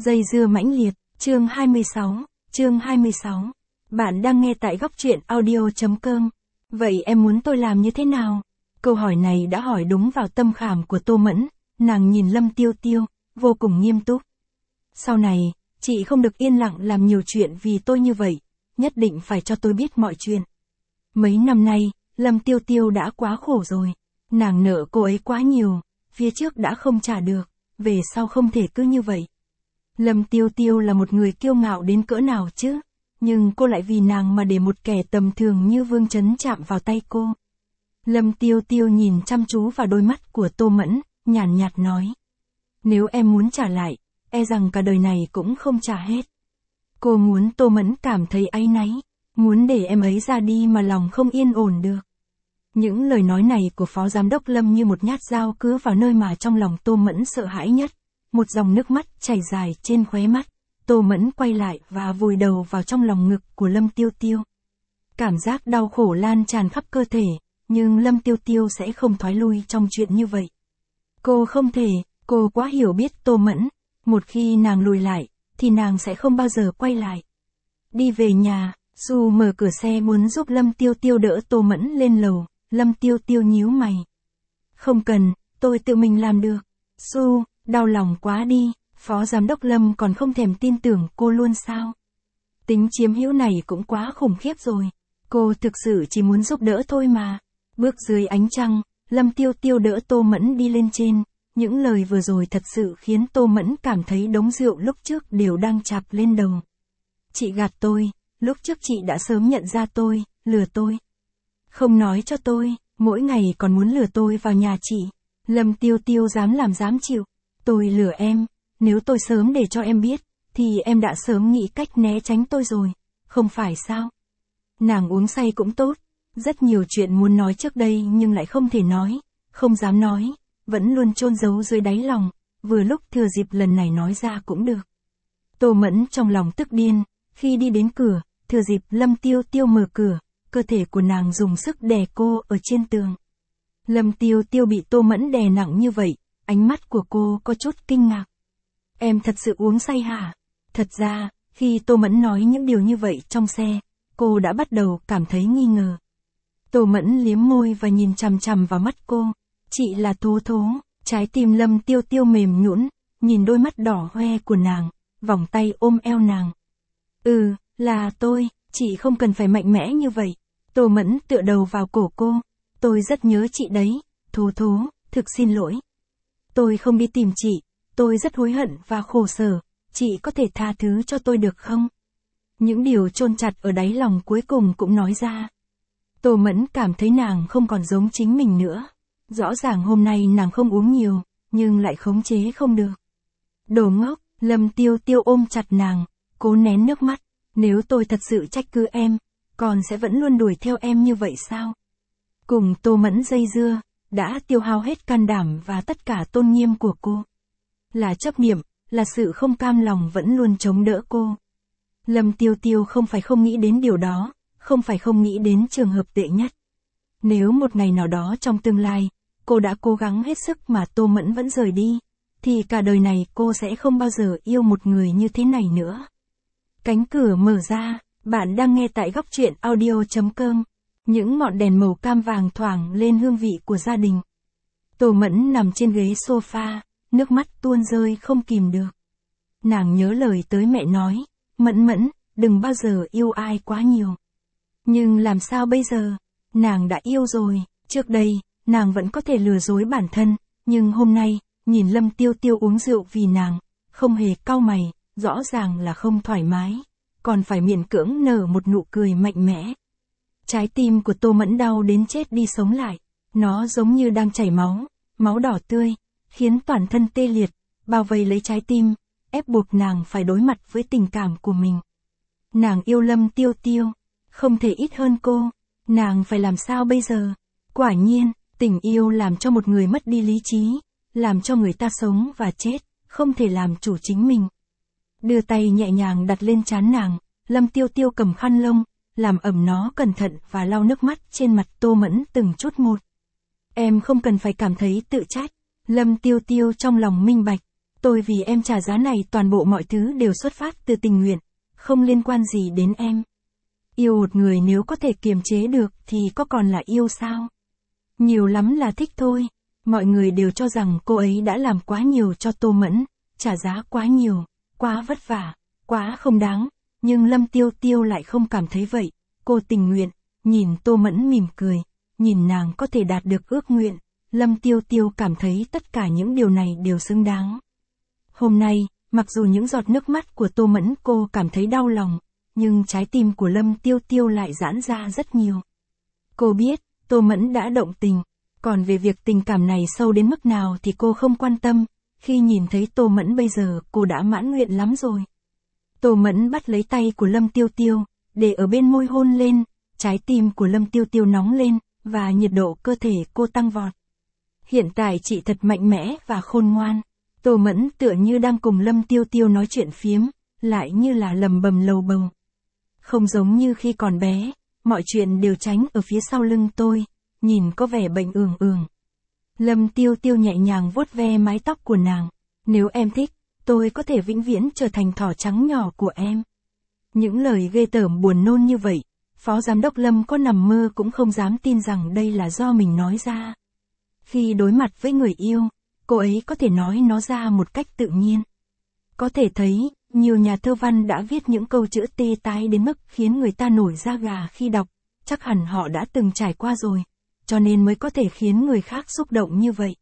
Dây dưa mãnh liệt, chương 26. Bạn đang nghe tại góc truyện audio.com. Vậy em muốn tôi làm như thế nào? Câu hỏi này đã hỏi đúng vào tâm khảm của Tô Mẫn, nàng nhìn Lâm Tiêu Tiêu, vô cùng nghiêm túc. Sau này, chị không được yên lặng làm nhiều chuyện vì tôi như vậy, nhất định phải cho tôi biết mọi chuyện. Mấy năm nay, Lâm Tiêu Tiêu đã quá khổ rồi, nàng nợ cô ấy quá nhiều, phía trước đã không trả được, về sau không thể cứ như vậy. Lâm Tiêu Tiêu là một người kiêu ngạo đến cỡ nào chứ, nhưng cô lại vì nàng mà để một kẻ tầm thường như Vương Chấn chạm vào tay cô. Lâm Tiêu Tiêu nhìn chăm chú vào đôi mắt của Tô Mẫn, nhàn nhạt nói. Nếu em muốn trả lại, e rằng cả đời này cũng không trả hết. Cô muốn Tô Mẫn cảm thấy áy náy, muốn để em ấy ra đi mà lòng không yên ổn được. Những lời nói này của Phó Giám đốc Lâm như một nhát dao cứa vào nơi mà trong lòng Tô Mẫn sợ hãi nhất. Một dòng nước mắt chảy dài trên khóe mắt, Tô Mẫn quay lại và vùi đầu vào trong lòng ngực của Lâm Tiêu Tiêu. Cảm giác đau khổ lan tràn khắp cơ thể, nhưng Lâm Tiêu Tiêu sẽ không thoái lui trong chuyện như vậy. Cô không thể, cô quá hiểu biết Tô Mẫn, một khi nàng lùi lại, thì nàng sẽ không bao giờ quay lại. Đi về nhà, Su mở cửa xe muốn giúp Lâm Tiêu Tiêu đỡ Tô Mẫn lên lầu, Lâm Tiêu Tiêu nhíu mày. Không cần, tôi tự mình làm được. Su, đau lòng quá đi, Phó Giám đốc Lâm còn không thèm tin tưởng cô luôn sao? Tính chiếm hữu này cũng quá khủng khiếp rồi. Cô thực sự chỉ muốn giúp đỡ thôi mà. Bước dưới ánh trăng, Lâm Tiêu Tiêu đỡ Tô Mẫn đi lên trên. Những lời vừa rồi thật sự khiến Tô Mẫn cảm thấy đống rượu lúc trước đều đang chạp lên đầu. Chị gạt tôi, lúc trước chị đã sớm nhận ra tôi, lừa tôi. Không nói cho tôi, mỗi ngày còn muốn lừa tôi vào nhà chị. Lâm Tiêu Tiêu dám làm dám chịu. Tôi lừa em, nếu tôi sớm để cho em biết, thì em đã sớm nghĩ cách né tránh tôi rồi, không phải sao? Nàng uống say cũng tốt, rất nhiều chuyện muốn nói trước đây nhưng lại không thể nói, không dám nói, vẫn luôn chôn giấu dưới đáy lòng, vừa lúc thừa dịp lần này nói ra cũng được. Tô Mẫn trong lòng tức điên, khi đi đến cửa, thừa dịp Lâm Tiêu Tiêu mở cửa, cơ thể của nàng dùng sức đè cô ở trên tường. Lâm Tiêu Tiêu bị Tô Mẫn đè nặng như vậy, ánh mắt của cô có chút kinh ngạc. Em thật sự uống say hả? Thật ra, khi Tô Mẫn nói những điều như vậy trong xe, cô đã bắt đầu cảm thấy nghi ngờ. Tô Mẫn liếm môi và nhìn chằm chằm vào mắt cô. Chị là Thố Thố, trái tim Lâm Tiêu Tiêu mềm nhũn, nhìn đôi mắt đỏ hoe của nàng, vòng tay ôm eo nàng. Là tôi, chị không cần phải mạnh mẽ như vậy. Tô Mẫn tựa đầu vào cổ cô. Tôi rất nhớ chị đấy, Thố Thố, thực xin lỗi. Tôi không đi tìm chị, tôi rất hối hận và khổ sở, chị có thể tha thứ cho tôi được không? Những điều chôn chặt ở đáy lòng cuối cùng cũng nói ra. Tô Mẫn cảm thấy nàng không còn giống chính mình nữa. Rõ ràng hôm nay nàng không uống nhiều, nhưng lại khống chế không được. Đồ ngốc, Lâm Tiêu Tiêu ôm chặt nàng, cố nén nước mắt. Nếu tôi thật sự trách cứ em, còn sẽ vẫn luôn đuổi theo em như vậy sao? Cùng Tô Mẫn dây dưa, đã tiêu hao hết can đảm và tất cả tôn nghiêm của cô. Là chấp niệm, là sự không cam lòng vẫn luôn chống đỡ cô. Lâm Tiêu Tiêu không phải không nghĩ đến điều đó, không phải không nghĩ đến trường hợp tệ nhất. Nếu một ngày nào đó trong tương lai, cô đã cố gắng hết sức mà Tô Mẫn vẫn rời đi, thì cả đời này cô sẽ không bao giờ yêu một người như thế này nữa. Cánh cửa mở ra, bạn đang nghe tại góc truyện audio.com. Những ngọn đèn màu cam vàng thoảng lên hương vị của gia đình. Tô Mẫn nằm trên ghế sofa, nước mắt tuôn rơi không kìm được. Nàng nhớ lời tới mẹ nói, Mẫn Mẫn, đừng bao giờ yêu ai quá nhiều. Nhưng làm sao bây giờ? Nàng đã yêu rồi, trước đây, nàng vẫn có thể lừa dối bản thân, nhưng hôm nay, nhìn Lâm Tiêu Tiêu uống rượu vì nàng, không hề cau mày, rõ ràng là không thoải mái, còn phải miễn cưỡng nở một nụ cười mạnh mẽ. Trái tim của Tô Mẫn đau đến chết đi sống lại, nó giống như đang chảy máu, máu đỏ tươi, khiến toàn thân tê liệt, bao vây lấy trái tim, ép buộc nàng phải đối mặt với tình cảm của mình. Nàng yêu Lâm Tiêu Tiêu, không thể ít hơn cô, nàng phải làm sao bây giờ? Quả nhiên, tình yêu làm cho một người mất đi lý trí, làm cho người ta sống và chết, không thể làm chủ chính mình. Đưa tay nhẹ nhàng đặt lên trán nàng, Lâm Tiêu Tiêu cầm khăn lông, làm ẩm nó cẩn thận và lau nước mắt trên mặt Tô Mẫn từng chút một. Em không cần phải cảm thấy tự trách. Lâm Tiêu Tiêu trong lòng minh bạch, Tôi vì em trả giá này, toàn bộ mọi thứ đều xuất phát từ tình nguyện, không liên quan gì đến em. Yêu một người nếu có thể kiềm chế được thì có còn là yêu sao? Nhiều lắm là thích thôi. Mọi người đều cho rằng cô ấy đã làm quá nhiều cho Tô Mẫn, trả giá quá nhiều, quá vất vả, quá không đáng, nhưng Lâm Tiêu Tiêu lại không cảm thấy vậy. Cô tình nguyện, nhìn Tô Mẫn mỉm cười, nhìn nàng có thể đạt được ước nguyện, Lâm Tiêu Tiêu cảm thấy tất cả những điều này đều xứng đáng. Hôm nay, mặc dù những giọt nước mắt của Tô Mẫn cô cảm thấy đau lòng, nhưng trái tim của Lâm Tiêu Tiêu lại giãn ra rất nhiều. Cô biết, Tô Mẫn đã động tình, còn về việc tình cảm này sâu đến mức nào thì cô không quan tâm, khi nhìn thấy Tô Mẫn bây giờ cô đã mãn nguyện lắm rồi. Tô Mẫn bắt lấy tay của Lâm Tiêu Tiêu, để ở bên môi hôn lên, trái tim của Lâm Tiêu Tiêu nóng lên, và nhiệt độ cơ thể cô tăng vọt. Hiện tại chị thật mạnh mẽ và khôn ngoan. Tô Mẫn tựa như đang cùng Lâm Tiêu Tiêu nói chuyện phiếm, lại như là lầm bầm lầu bầu. Không giống như khi còn bé, mọi chuyện đều tránh ở phía sau lưng tôi, nhìn có vẻ bệnh ường. Lâm Tiêu Tiêu nhẹ nhàng vuốt ve mái tóc của nàng. Nếu em thích, tôi có thể vĩnh viễn trở thành thỏ trắng nhỏ của em. Những lời ghê tởm buồn nôn như vậy, Phó Giám đốc Lâm có nằm mơ cũng không dám tin rằng đây là do mình nói ra. Khi đối mặt với người yêu, cô ấy có thể nói nó ra một cách tự nhiên. Có thể thấy, nhiều nhà thơ văn đã viết những câu chữ tê tái đến mức khiến người ta nổi da gà khi đọc, chắc hẳn họ đã từng trải qua rồi, cho nên mới có thể khiến người khác xúc động như vậy.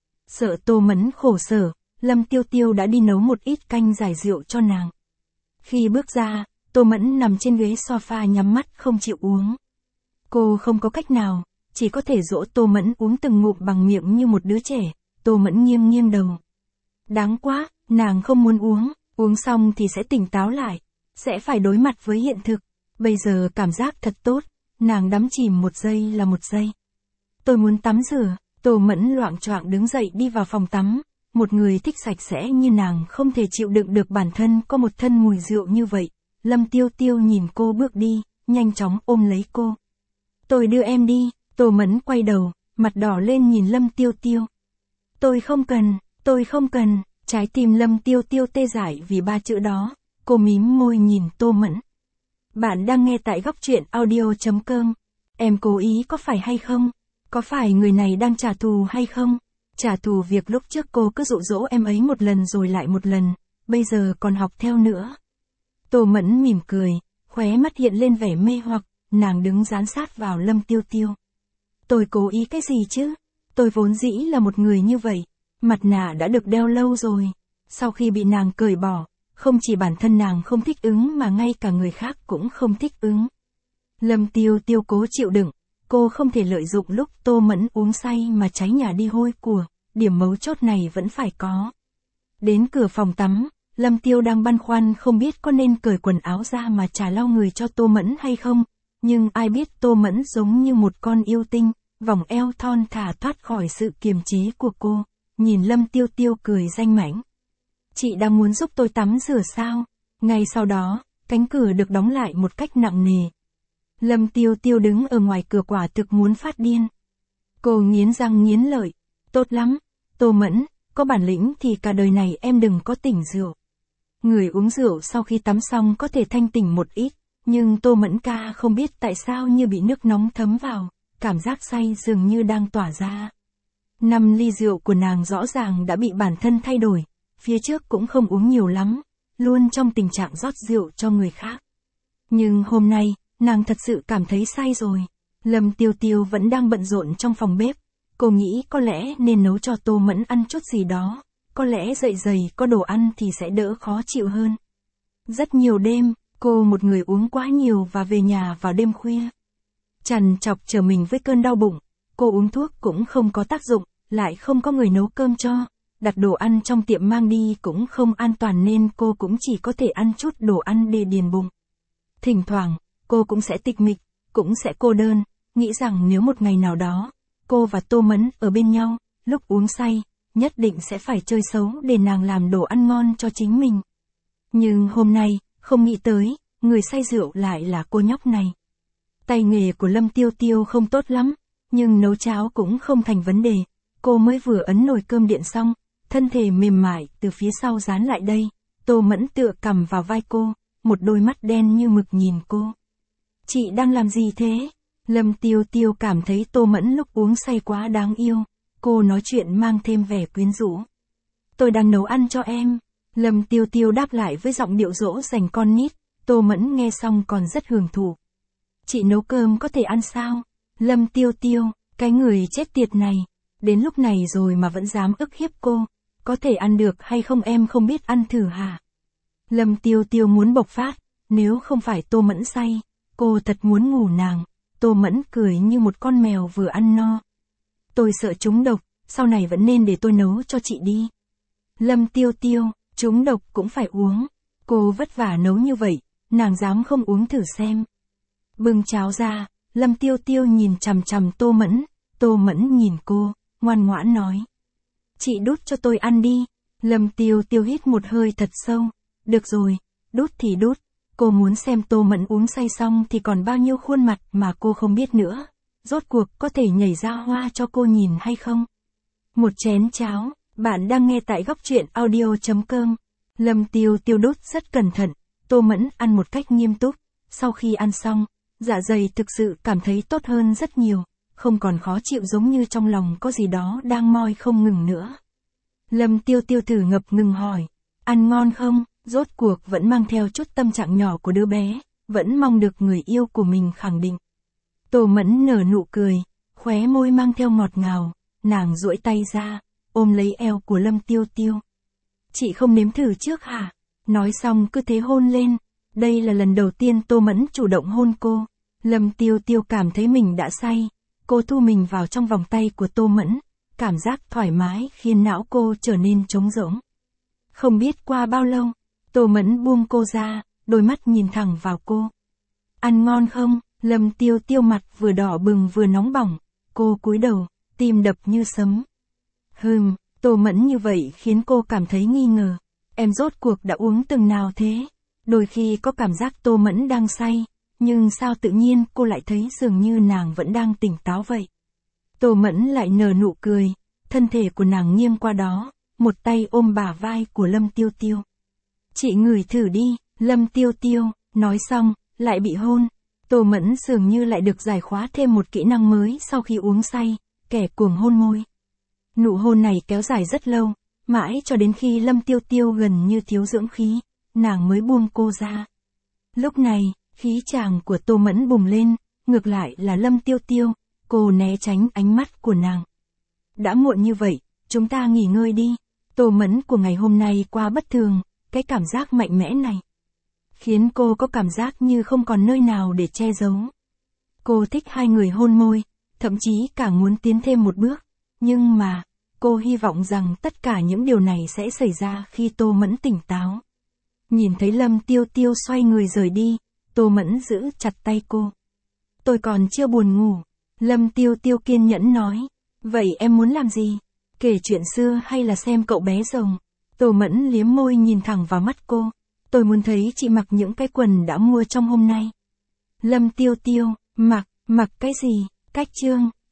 Sợ Tô Mẫn khổ sở, Lâm Tiêu Tiêu đã đi nấu một ít canh giải rượu cho nàng. Khi bước ra, Tô Mẫn nằm trên ghế sofa nhắm mắt không chịu uống. Cô không có cách nào, chỉ có thể dỗ Tô Mẫn uống từng ngụm bằng miệng như một đứa trẻ. Tô Mẫn nghiêng đầu. Đáng quá, nàng không muốn uống xong thì sẽ tỉnh táo lại, sẽ phải đối mặt với hiện thực. Bây giờ cảm giác thật tốt, nàng đắm chìm một giây là một giây. Tôi muốn tắm rửa. Tô Mẫn loạng choạng đứng dậy đi vào phòng tắm. Một người thích sạch sẽ như nàng không thể chịu đựng được bản thân có một thân mùi rượu như vậy. Lâm Tiêu Tiêu nhìn cô bước đi, nhanh chóng ôm lấy cô. Tôi đưa em đi. Tô Mẫn quay đầu, mặt đỏ lên nhìn Lâm Tiêu Tiêu. Tôi không cần, trái tim Lâm Tiêu Tiêu tê dại vì ba chữ đó. Cô mím môi nhìn Tô Mẫn. Bạn đang nghe tại góc truyện audio.com. Em cố ý có phải hay không? Có phải người này đang trả thù hay không? Trả thù việc lúc trước cô cứ dụ dỗ em ấy một lần rồi lại một lần, bây giờ còn học theo nữa. Tô Mẫn mỉm cười, khóe mắt hiện lên vẻ mê hoặc, nàng đứng dán sát vào Lâm Tiêu Tiêu. Tôi cố ý cái gì chứ? Tôi vốn dĩ là một người như vậy, mặt nạ đã được đeo lâu rồi. Sau khi bị nàng cởi bỏ, không chỉ bản thân nàng không thích ứng mà ngay cả người khác cũng không thích ứng. Lâm Tiêu Tiêu cố chịu đựng, cô không thể lợi dụng lúc Tô Mẫn uống say mà cháy nhà đi hôi của, điểm mấu chốt này vẫn phải có. Đến cửa phòng tắm, Lâm Tiêu đang băn khoăn không biết có nên cởi quần áo ra mà trà lau người cho Tô Mẫn hay không, nhưng ai biết Tô Mẫn giống như một con yêu tinh, vòng eo thon thả thoát khỏi sự kiềm chế của cô, nhìn Lâm Tiêu Tiêu cười danh mãnh. Chị đang muốn giúp tôi tắm rửa sao? Ngay sau đó, cánh cửa được đóng lại một cách nặng nề. Lâm Tiêu Tiêu đứng ở ngoài cửa quả thực muốn phát điên. Cô nghiến răng nghiến lợi. Tốt lắm, Tô Mẫn, có bản lĩnh thì cả đời này em đừng có tỉnh rượu. Người uống rượu sau khi tắm xong có thể thanh tỉnh một ít, nhưng Tô Mẫn ca không biết tại sao như bị nước nóng thấm vào, cảm giác say dường như đang tỏa ra. 5 ly rượu của nàng rõ ràng đã bị bản thân thay đổi, phía trước cũng không uống nhiều lắm, luôn trong tình trạng rót rượu cho người khác. Nhưng hôm nay, nàng thật sự cảm thấy say rồi. Lâm Tiêu Tiêu vẫn đang bận rộn trong phòng bếp. Cô nghĩ có lẽ nên nấu cho Tô Mẫn ăn chút gì đó. Có lẽ dạ dày có đồ ăn thì sẽ đỡ khó chịu hơn. Rất nhiều đêm, cô một người uống quá nhiều và về nhà vào đêm khuya. Trằn trọc trở mình với cơn đau bụng. Cô uống thuốc cũng không có tác dụng, lại không có người nấu cơm cho. Đặt đồ ăn trong tiệm mang đi cũng không an toàn nên cô cũng chỉ có thể ăn chút đồ ăn để điền bụng. Thỉnh thoảng, cô cũng sẽ tịch mịch, cũng sẽ cô đơn, nghĩ rằng nếu một ngày nào đó, cô và Tô Mẫn ở bên nhau, lúc uống say, nhất định sẽ phải chơi xấu để nàng làm đồ ăn ngon cho chính mình. Nhưng hôm nay, không nghĩ tới, người say rượu lại là cô nhóc này. Tay nghề của Lâm Tiêu Tiêu không tốt lắm, nhưng nấu cháo cũng không thành vấn đề. Cô mới vừa ấn nồi cơm điện xong, thân thể mềm mại từ phía sau dán lại đây. Tô Mẫn tựa cằm vào vai cô, một đôi mắt đen như mực nhìn cô. Chị đang làm gì thế? Lâm Tiêu Tiêu cảm thấy Tô Mẫn lúc uống say quá đáng yêu. Cô nói chuyện mang thêm vẻ quyến rũ. Tôi đang nấu ăn cho em. Lâm Tiêu Tiêu đáp lại với giọng điệu dỗ dành con nít. Tô Mẫn nghe xong còn rất hưởng thụ. Chị nấu cơm có thể ăn sao? Lâm Tiêu Tiêu, cái người chết tiệt này. Đến lúc này rồi mà vẫn dám ức hiếp cô. Có thể ăn được hay không em không biết ăn thử hả? Lâm Tiêu Tiêu muốn bộc phát. Nếu không phải Tô Mẫn say, cô thật muốn ngủ nàng. Tô Mẫn cười như một con mèo vừa ăn no. Tôi sợ trúng độc, sau này vẫn nên để tôi nấu cho chị đi. Lâm Tiêu Tiêu, trúng độc cũng phải uống. Cô vất vả nấu như vậy, nàng dám không uống thử xem. Bưng cháo ra, Lâm Tiêu Tiêu nhìn chằm chằm Tô Mẫn. Tô Mẫn nhìn cô, ngoan ngoãn nói. Chị đút cho tôi ăn đi. Lâm Tiêu Tiêu hít một hơi thật sâu. Được rồi, đút thì đút. Cô muốn xem Tô Mẫn uống say xong thì còn bao nhiêu khuôn mặt mà cô không biết nữa. Rốt cuộc có thể nhảy ra hoa cho cô nhìn hay không? Một chén cháo, bạn đang nghe tại góc truyện audio.com. Lâm Tiêu Tiêu đút rất cẩn thận, Tô Mẫn ăn một cách nghiêm túc. Sau khi ăn xong, dạ dày thực sự cảm thấy tốt hơn rất nhiều, không còn khó chịu giống như trong lòng có gì đó đang moi không ngừng nữa. Lâm Tiêu Tiêu thử ngập ngừng hỏi, ăn ngon không? Rốt cuộc vẫn mang theo chút tâm trạng nhỏ của đứa bé, vẫn mong được người yêu của mình khẳng định. Tô Mẫn nở nụ cười, khóe môi mang theo ngọt ngào, nàng duỗi tay ra, ôm lấy eo của Lâm Tiêu Tiêu. Chị không nếm thử trước hả? Nói xong cứ thế hôn lên. Đây là lần đầu tiên Tô Mẫn chủ động hôn cô. Lâm Tiêu Tiêu cảm thấy mình đã say. Cô thu mình vào trong vòng tay của Tô Mẫn. Cảm giác thoải mái khiến não cô trở nên trống rỗng. Không biết qua bao lâu, Tô Mẫn buông cô ra, đôi mắt nhìn thẳng vào cô. Ăn ngon không? Lâm Tiêu Tiêu mặt vừa đỏ bừng vừa nóng bỏng. Cô cúi đầu, tim đập như sấm. Tô Mẫn như vậy khiến cô cảm thấy nghi ngờ. Em rốt cuộc đã uống từng nào thế? Đôi khi có cảm giác Tô Mẫn đang say, nhưng sao tự nhiên cô lại thấy dường như nàng vẫn đang tỉnh táo vậy. Tô Mẫn lại nở nụ cười, thân thể của nàng nghiêng qua đó, một tay ôm bả vai của Lâm Tiêu Tiêu. Chị ngửi thử đi, Lâm Tiêu Tiêu, nói xong, lại bị hôn. Tô Mẫn dường như lại được giải khóa thêm một kỹ năng mới sau khi uống say, kẻ cuồng hôn môi. Nụ hôn này kéo dài rất lâu, mãi cho đến khi Lâm Tiêu Tiêu gần như thiếu dưỡng khí, nàng mới buông cô ra. Lúc này, khí chàng của Tô Mẫn bùng lên, ngược lại là Lâm Tiêu Tiêu, cô né tránh ánh mắt của nàng. Đã muộn như vậy, chúng ta nghỉ ngơi đi. Tô Mẫn của ngày hôm nay qua bất thường, cái cảm giác mạnh mẽ này khiến cô có cảm giác như không còn nơi nào để che giấu. Cô thích hai người hôn môi, thậm chí càng muốn tiến thêm một bước, nhưng mà, cô hy vọng rằng tất cả những điều này sẽ xảy ra khi Tô Mẫn tỉnh táo. Nhìn thấy Lâm Tiêu Tiêu xoay người rời đi, Tô Mẫn giữ chặt tay cô. Tôi còn chưa buồn ngủ. Lâm Tiêu Tiêu kiên nhẫn nói. Vậy em muốn làm gì? Kể chuyện xưa hay là xem cậu bé rồng? Tô Mẫn liếm môi nhìn thẳng vào mắt cô. Tôi muốn thấy chị mặc những cái quần đã mua trong hôm nay. Lâm Tiêu Tiêu, mặc cái gì? Cách chương.